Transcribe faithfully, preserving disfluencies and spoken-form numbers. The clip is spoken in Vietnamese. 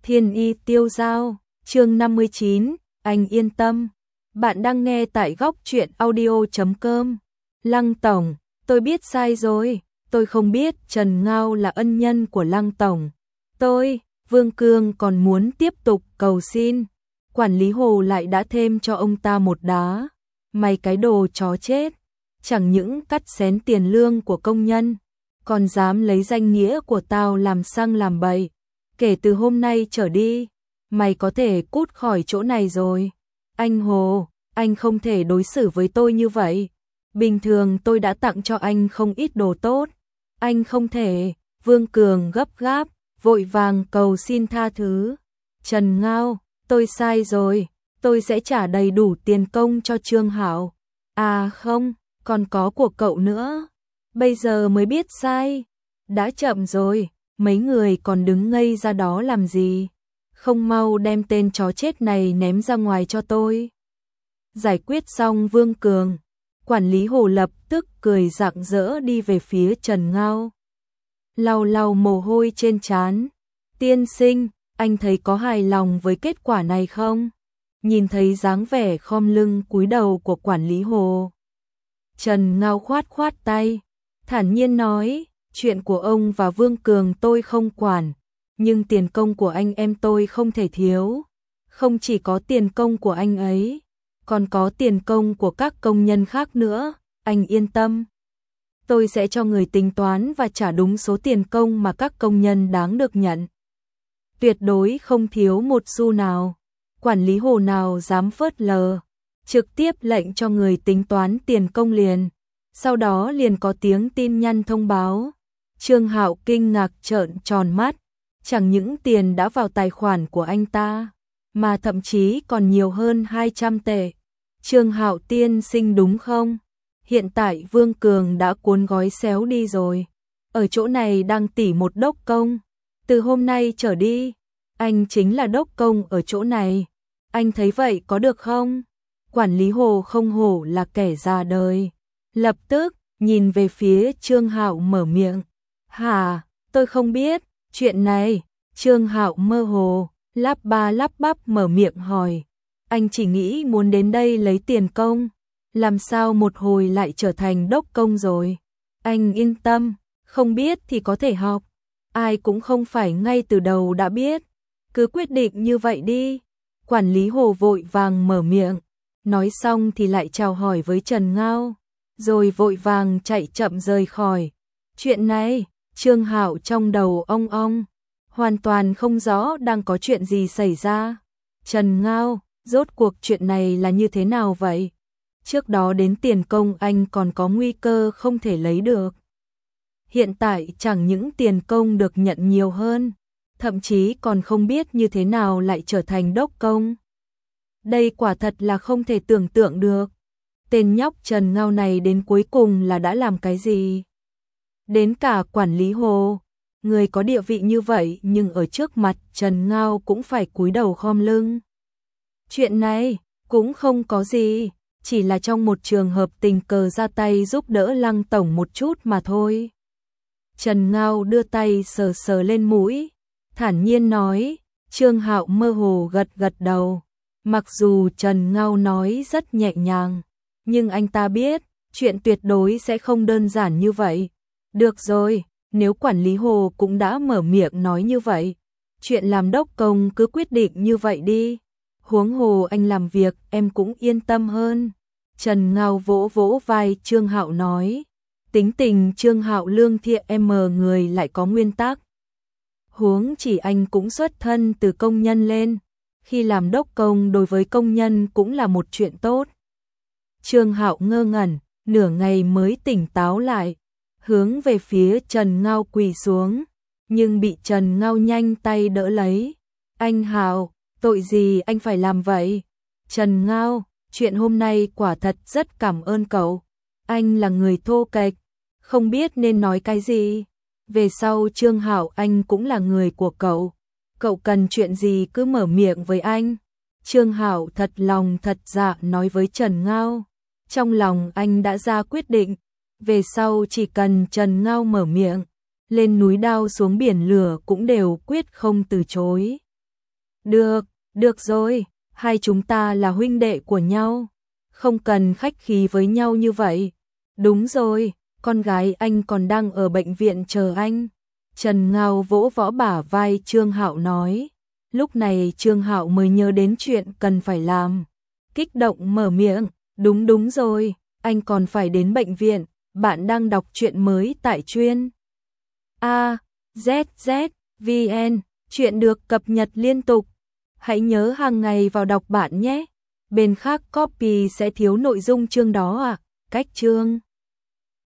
Thiên Y Tiêu Dao, chương năm mươi chín, anh yên tâm. Bạn đang nghe tại góc truyện audio chấm com. Lăng Tổng, tôi biết sai rồi, tôi không biết Trần Ngao là ân nhân của Lăng Tổng. Tôi, Vương Cương còn muốn tiếp tục cầu xin. Quản lý Hồ lại đã thêm cho ông ta một đá. Mày cái đồ chó chết, chẳng những cắt xén tiền lương của công nhân, còn dám lấy danh nghĩa của tao làm xăng làm bậy. Kể từ hôm nay trở đi, mày có thể cút khỏi chỗ này rồi. Anh Hồ, anh không thể đối xử với tôi như vậy. Bình thường tôi đã tặng cho anh không ít đồ tốt. Anh không thể. Vương Cường gấp gáp, vội vàng cầu xin tha thứ. Trần Ngao, tôi sai rồi, tôi sẽ trả đầy đủ tiền công cho Trương Hạo. À không, còn có của cậu nữa. Bây giờ mới biết sai. Đã chậm rồi, mấy người còn đứng ngây ra đó làm gì? Không mau đem tên chó chết này ném ra ngoài cho tôi. Giải quyết xong Vương Cường, quản lý Hồ lập tức cười rạng rỡ đi về phía Trần Ngao. Lau lau mồ hôi trên trán. Tiên sinh, anh thấy có hài lòng với kết quả này không? Nhìn thấy dáng vẻ khom lưng cúi đầu của quản lý Hồ, Trần Ngao khoát khoát tay, thản nhiên nói, chuyện của ông và Vương Cường tôi không quản, nhưng tiền công của anh em tôi không thể thiếu. Không chỉ có tiền công của anh ấy, còn có tiền công của các công nhân khác nữa, anh yên tâm. Tôi sẽ cho người tính toán và trả đúng số tiền công mà các công nhân đáng được nhận. Tuyệt đối không thiếu một xu nào. Quản lý Hồ nào dám phớt lờ, trực tiếp lệnh cho người tính toán tiền công liền. Sau đó liền có tiếng tin nhắn thông báo. Trương Hạo kinh ngạc trợn tròn mắt, chẳng những tiền đã vào tài khoản của anh ta, mà thậm chí còn nhiều hơn hai trăm tệ. Trương Hạo tiên sinh đúng không? Hiện tại Vương Cường đã cuốn gói xéo đi rồi. Ở chỗ này đang tỉ một đốc công. Từ hôm nay trở đi, anh chính là đốc công ở chỗ này. Anh thấy vậy có được không? Quản lý Hồ không hổ là kẻ già đời. Lập tức, nhìn về phía Trương Hạo mở miệng. Hả, tôi không biết, chuyện này. Trương Hạo mơ hồ, lắp ba lắp bắp mở miệng hỏi. Anh chỉ nghĩ muốn đến đây lấy tiền công. Làm sao một hồi lại trở thành đốc công rồi? Anh yên tâm, không biết thì có thể học. Ai cũng không phải ngay từ đầu đã biết. Cứ quyết định như vậy đi. Quản lý Hồ vội vàng mở miệng. Nói xong thì lại chào hỏi với Trần Ngao, rồi vội vàng chạy chậm rời khỏi. Chuyện này, Trương Hạo trong đầu ong ong, hoàn toàn không rõ đang có chuyện gì xảy ra. Trần Ngao, rốt cuộc chuyện này là như thế nào vậy? Trước đó đến tiền công anh còn có nguy cơ không thể lấy được. Hiện tại chẳng những tiền công được nhận nhiều hơn, thậm chí còn không biết như thế nào lại trở thành đốc công. Đây quả thật là không thể tưởng tượng được. Tên nhóc Trần Ngao này đến cuối cùng là đã làm cái gì? Đến cả quản lý Hồ, người có địa vị như vậy nhưng ở trước mặt Trần Ngao cũng phải cúi đầu khom lưng. Chuyện này cũng không có gì, chỉ là trong một trường hợp tình cờ ra tay giúp đỡ Lăng Tổng một chút mà thôi. Trần Ngao đưa tay sờ sờ lên mũi, thản nhiên nói. Trương Hạo mơ hồ gật gật đầu. Mặc dù Trần Ngao nói rất nhẹ nhàng, nhưng anh ta biết chuyện tuyệt đối sẽ không đơn giản như vậy. Được rồi, nếu quản lý Hồ cũng đã mở miệng nói như vậy, chuyện làm đốc công cứ quyết định như vậy đi. Huống hồ anh làm việc em cũng yên tâm hơn. Trần Ngao vỗ vỗ vai Trương Hạo nói. Tính tình Trương Hạo lương thiện em người lại có nguyên tắc. Huống chỉ anh cũng xuất thân từ công nhân lên, khi làm đốc công đối với công nhân cũng là một chuyện tốt. Trương Hạo ngơ ngẩn, nửa ngày mới tỉnh táo lại, hướng về phía Trần Ngao quỳ xuống, nhưng bị Trần Ngao nhanh tay đỡ lấy. Anh Hạo, tội gì anh phải làm vậy? Trần Ngao, chuyện hôm nay quả thật rất cảm ơn cậu. Anh là người thô kệch, không biết nên nói cái gì. Về sau Trương Hạo anh cũng là người của cậu. Cậu cần chuyện gì cứ mở miệng với anh. Trương Hạo thật lòng thật dạ nói với Trần Ngao. Trong lòng anh đã ra quyết định, về sau chỉ cần Trần Ngao mở miệng, lên núi đao xuống biển lửa cũng đều quyết không từ chối. Được, được rồi, hai chúng ta là huynh đệ của nhau, không cần khách khí với nhau như vậy. Đúng rồi, con gái anh còn đang ở bệnh viện chờ anh. Trần Ngao vỗ võ bả vai Trương Hạo nói. Lúc này Trương Hạo mới nhớ đến chuyện cần phải làm. Kích động mở miệng, đúng đúng rồi, anh còn phải đến bệnh viện, bạn đang đọc truyện mới tại chuyên A Z Z vê en, chuyện được cập nhật liên tục. Hãy nhớ hàng ngày vào đọc bạn nhé. Bên khác copy sẽ thiếu nội dung chương đó à, cách chương.